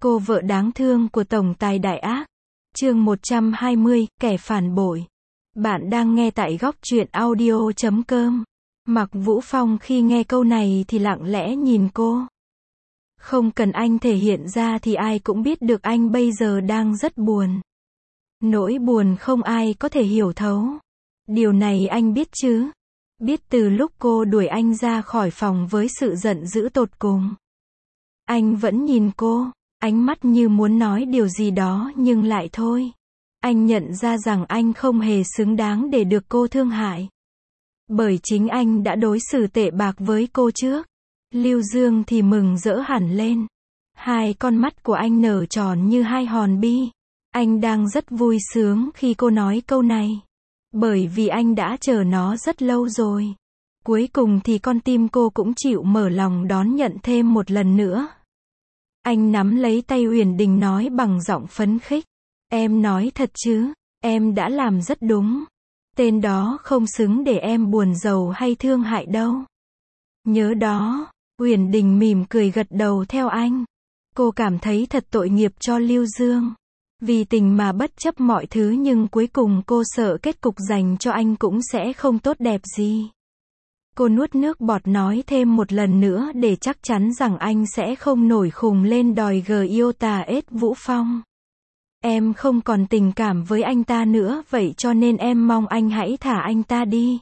Cô vợ đáng thương của tổng tài đại ác. Chương 120, kẻ phản bội. Bạn đang nghe tại góc truyện audio.com. Mạc Vũ Phong khi nghe câu này thì lặng lẽ nhìn cô. Không cần anh thể hiện ra thì ai cũng biết được anh bây giờ đang rất buồn. Nỗi buồn không ai có thể hiểu thấu. Điều này anh biết chứ? Biết từ lúc cô đuổi anh ra khỏi phòng với sự giận dữ tột cùng. Anh vẫn nhìn cô, ánh mắt như muốn nói điều gì đó nhưng lại thôi. Anh nhận ra rằng anh không hề xứng đáng để được cô thương hại. Bởi chính anh đã đối xử tệ bạc với cô trước. Lưu Dương thì mừng rỡ hẳn lên. Hai con mắt của anh nở tròn như hai hòn bi. Anh đang rất vui sướng khi cô nói câu này. Bởi vì anh đã chờ nó rất lâu rồi. Cuối cùng thì con tim cô cũng chịu mở lòng đón nhận thêm một lần nữa. Anh nắm lấy tay Uyển Đình nói bằng giọng phấn khích. Em nói thật chứ, em đã làm rất đúng. Tên đó không xứng để em buồn rầu hay thương hại đâu. Nhớ đó, Uyển Đình mỉm cười gật đầu theo anh. Cô cảm thấy thật tội nghiệp cho Lưu Dương. Vì tình mà bất chấp mọi thứ nhưng cuối cùng cô sợ kết cục dành cho anh cũng sẽ không tốt đẹp gì. Cô nuốt nước bọt nói thêm một lần nữa để chắc chắn rằng anh sẽ không nổi khùng lên đòi yêu Vũ Phong. Em không còn tình cảm với anh ta nữa, vậy cho nên em mong anh hãy thả anh ta đi.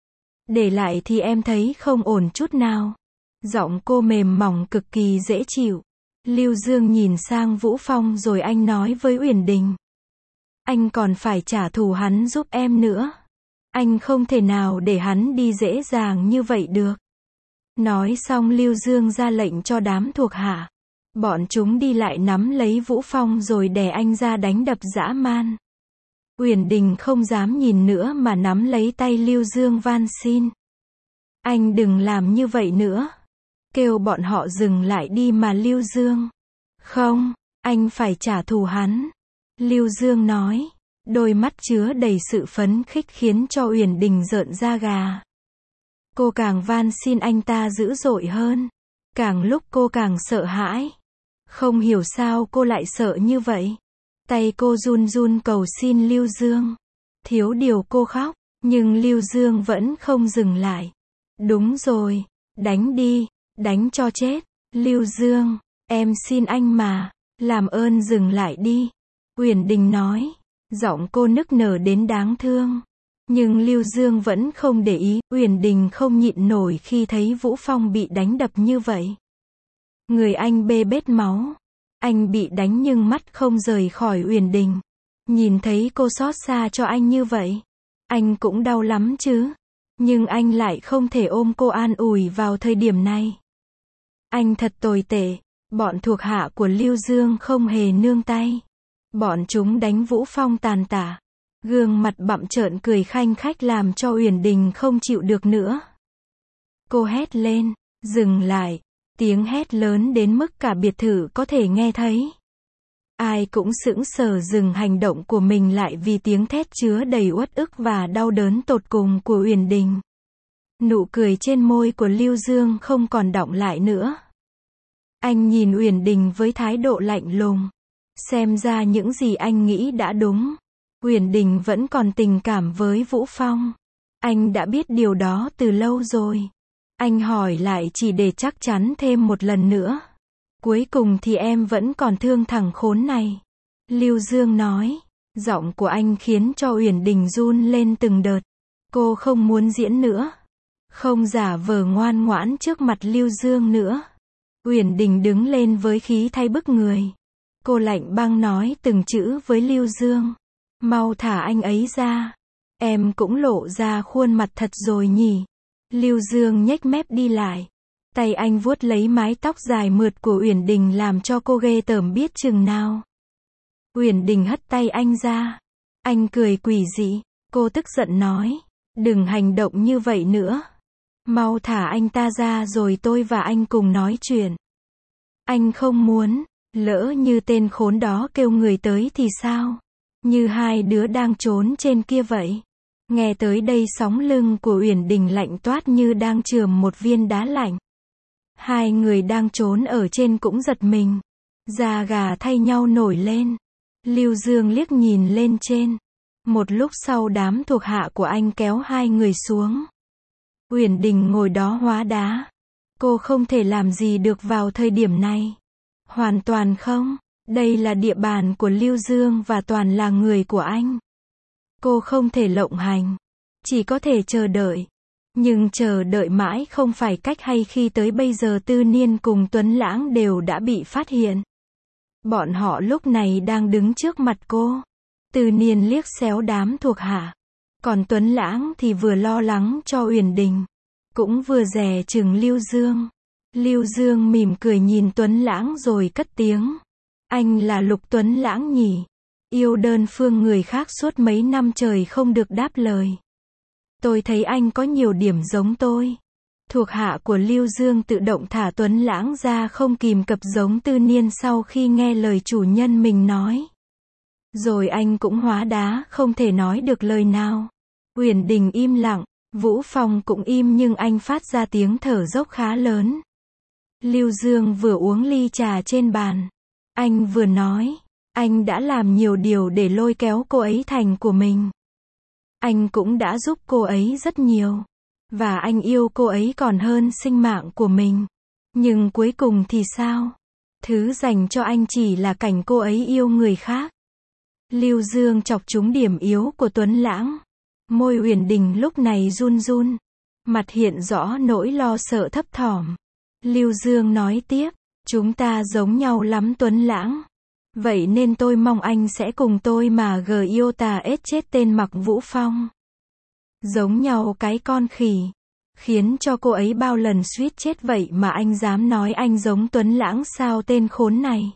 Để lại thì em thấy không ổn chút nào. Giọng cô mềm mỏng cực kỳ dễ chịu. Lưu Dương nhìn sang Vũ Phong rồi anh nói với Uyển Đình. Anh còn phải trả thù hắn giúp em nữa. Anh không thể nào để hắn đi dễ dàng như vậy được. Nói xong Lưu Dương ra lệnh cho đám thuộc hạ. Bọn chúng đi lại nắm lấy Vũ Phong rồi đè anh ra đánh đập dã man. Uyển Đình không dám nhìn nữa mà nắm lấy tay Lưu Dương van xin. Anh đừng làm như vậy nữa. Kêu bọn họ dừng lại đi mà Lưu Dương. Không, anh phải trả thù hắn. Lưu Dương nói. Đôi mắt chứa đầy sự phấn khích khiến cho Uyển Đình rợn da gà. Cô càng van xin anh ta dữ dội hơn. Càng lúc cô càng sợ hãi. Không hiểu sao cô lại sợ như vậy. Tay cô run run cầu xin Lưu Dương. Thiếu điều cô khóc, nhưng Lưu Dương vẫn không dừng lại. Đúng rồi, đánh đi, đánh cho chết. Lưu Dương, em xin anh mà, làm ơn dừng lại đi. Uyển Đình nói. Giọng cô nức nở đến đáng thương. Nhưng Lưu Dương vẫn không để ý. Uyển Đình không nhịn nổi khi thấy Vũ Phong bị đánh đập như vậy. Người anh bê bết máu. Anh bị đánh nhưng mắt không rời khỏi Uyển Đình. Nhìn thấy cô xót xa cho anh như vậy. Anh cũng đau lắm chứ. Nhưng anh lại không thể ôm cô an ủi vào thời điểm này. Anh thật tồi tệ. Bọn thuộc hạ của Lưu Dương không hề nương tay. Bọn chúng đánh Vũ Phong tàn tả. Gương mặt bặm trợn cười khanh khách làm cho Uyển Đình không chịu được nữa. Cô hét lên, dừng lại. Tiếng hét lớn đến mức cả biệt thự có thể nghe thấy. Ai cũng sững sờ dừng hành động của mình lại vì tiếng thét chứa đầy uất ức và đau đớn tột cùng của Uyển Đình. Nụ cười trên môi của Lưu Dương không còn đọng lại nữa. Anh nhìn Uyển Đình với thái độ lạnh lùng. Xem ra những gì anh nghĩ đã đúng. Uyển Đình vẫn còn tình cảm với Vũ Phong. Anh đã biết điều đó từ lâu rồi. Anh hỏi lại chỉ để chắc chắn thêm một lần nữa. Cuối cùng thì em vẫn còn thương thằng khốn này. Lưu Dương nói. Giọng của anh khiến cho Uyển Đình run lên từng đợt. Cô không muốn diễn nữa. Không giả vờ ngoan ngoãn trước mặt Lưu Dương nữa. Uyển Đình đứng lên với khí thay bức người. Cô lạnh băng nói từng chữ với Lưu Dương. Mau thả anh ấy ra. Em cũng lộ ra khuôn mặt thật rồi nhỉ. Lưu Dương nhếch mép đi lại. Tay anh vuốt lấy mái tóc dài mượt của Uyển Đình làm cho cô ghê tởm biết chừng nào. Uyển Đình hất tay anh ra. Anh cười quỷ dị. Cô tức giận nói. Đừng hành động như vậy nữa. Mau thả anh ta ra rồi tôi và anh cùng nói chuyện. Anh không muốn. Lỡ như tên khốn đó kêu người tới thì sao? Như hai đứa đang trốn trên kia vậy. Nghe tới đây sóng lưng của Uyển Đình lạnh toát như đang chườm một viên đá lạnh. Hai người đang trốn ở trên cũng giật mình. Da gà thay nhau nổi lên. Lưu Dương liếc nhìn lên trên. Một lúc sau đám thuộc hạ của anh kéo hai người xuống. Uyển Đình ngồi đó hóa đá. Cô không thể làm gì được vào thời điểm này. Hoàn toàn không. Đây là địa bàn của Lưu Dương và toàn là người của anh. Cô không thể lộng hành. Chỉ có thể chờ đợi. Nhưng chờ đợi mãi không phải cách hay khi tới bây giờ Tư Niên cùng Tuấn Lãng đều đã bị phát hiện. Bọn họ lúc này đang đứng trước mặt cô. Tư Niên liếc xéo đám thuộc hạ. Còn Tuấn Lãng thì vừa lo lắng cho Uyển Đình. Cũng vừa dè chừng Lưu Dương. Lưu Dương mỉm cười nhìn Tuấn Lãng rồi cất tiếng. Anh là Lục Tuấn Lãng nhỉ? Yêu đơn phương người khác suốt mấy năm trời không được đáp lời. Tôi thấy anh có nhiều điểm giống tôi. Thuộc hạ của Lưu Dương tự động thả Tuấn Lãng ra không kìm cập giống Tư Niên sau khi nghe lời chủ nhân mình nói. Rồi anh cũng hóa đá không thể nói được lời nào. Uyển Đình im lặng, Vũ Phong cũng im nhưng anh phát ra tiếng thở dốc khá lớn. Lưu Dương vừa uống ly trà trên bàn. Anh vừa nói, anh đã làm nhiều điều để lôi kéo cô ấy thành của mình. Anh cũng đã giúp cô ấy rất nhiều. Và anh yêu cô ấy còn hơn sinh mạng của mình. Nhưng cuối cùng thì sao? Thứ dành cho anh chỉ là cảnh cô ấy yêu người khác. Lưu Dương chọc trúng điểm yếu của Tuấn Lãng. Môi Uyển Đình lúc này run run. Mặt hiện rõ nỗi lo sợ thấp thỏm. Lưu Dương nói tiếp, chúng ta giống nhau lắm Tuấn Lãng. Vậy nên tôi mong anh sẽ cùng tôi mà Giota chết tên Mạc Vũ Phong. Giống nhau cái con khỉ. Khiến cho cô ấy bao lần suýt chết vậy mà anh dám nói anh giống Tuấn Lãng sao tên khốn này.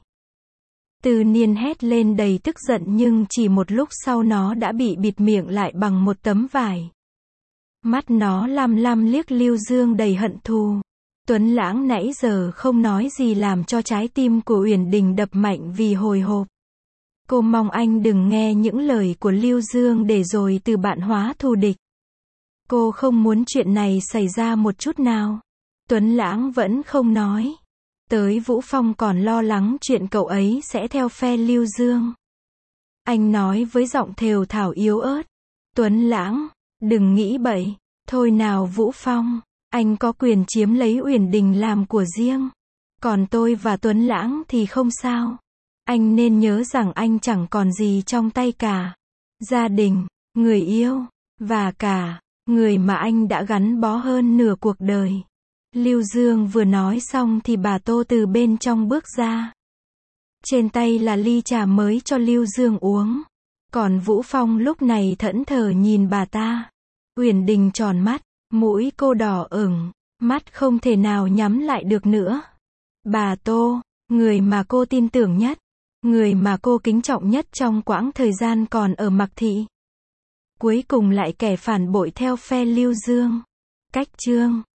Tư Niên hét lên đầy tức giận nhưng chỉ một lúc sau nó đã bị bịt miệng lại bằng một tấm vải. Mắt nó lăm lăm liếc Lưu Dương đầy hận thù. Tuấn Lãng nãy giờ không nói gì làm cho trái tim của Uyển Đình đập mạnh vì hồi hộp. Cô mong anh đừng nghe những lời của Lưu Dương để rồi từ bạn hóa thù địch. Cô không muốn chuyện này xảy ra một chút nào. Tuấn Lãng vẫn không nói. Tới Vũ Phong còn lo lắng chuyện cậu ấy sẽ theo phe Lưu Dương. Anh nói với giọng thều thào yếu ớt. Tuấn Lãng, đừng nghĩ bậy. Thôi nào Vũ Phong, anh có quyền chiếm lấy Uyển Đình làm của riêng. Còn tôi và Tuấn Lãng thì không sao. Anh nên nhớ rằng anh chẳng còn gì trong tay cả. Gia đình, người yêu, và cả người mà anh đã gắn bó hơn nửa cuộc đời. Lưu Dương vừa nói xong thì bà Tô từ bên trong bước ra. Trên tay là ly trà mới cho Lưu Dương uống. Còn Vũ Phong lúc này thẫn thờ nhìn bà ta. Uyển Đình tròn mắt, mũi cô đỏ ửng, mắt không thể nào nhắm lại được nữa. Bà Tô, người mà cô tin tưởng nhất, người mà cô kính trọng nhất trong quãng thời gian còn ở Mạc Thị. Cuối cùng lại kẻ phản bội theo phe Lưu Dương. Cách chương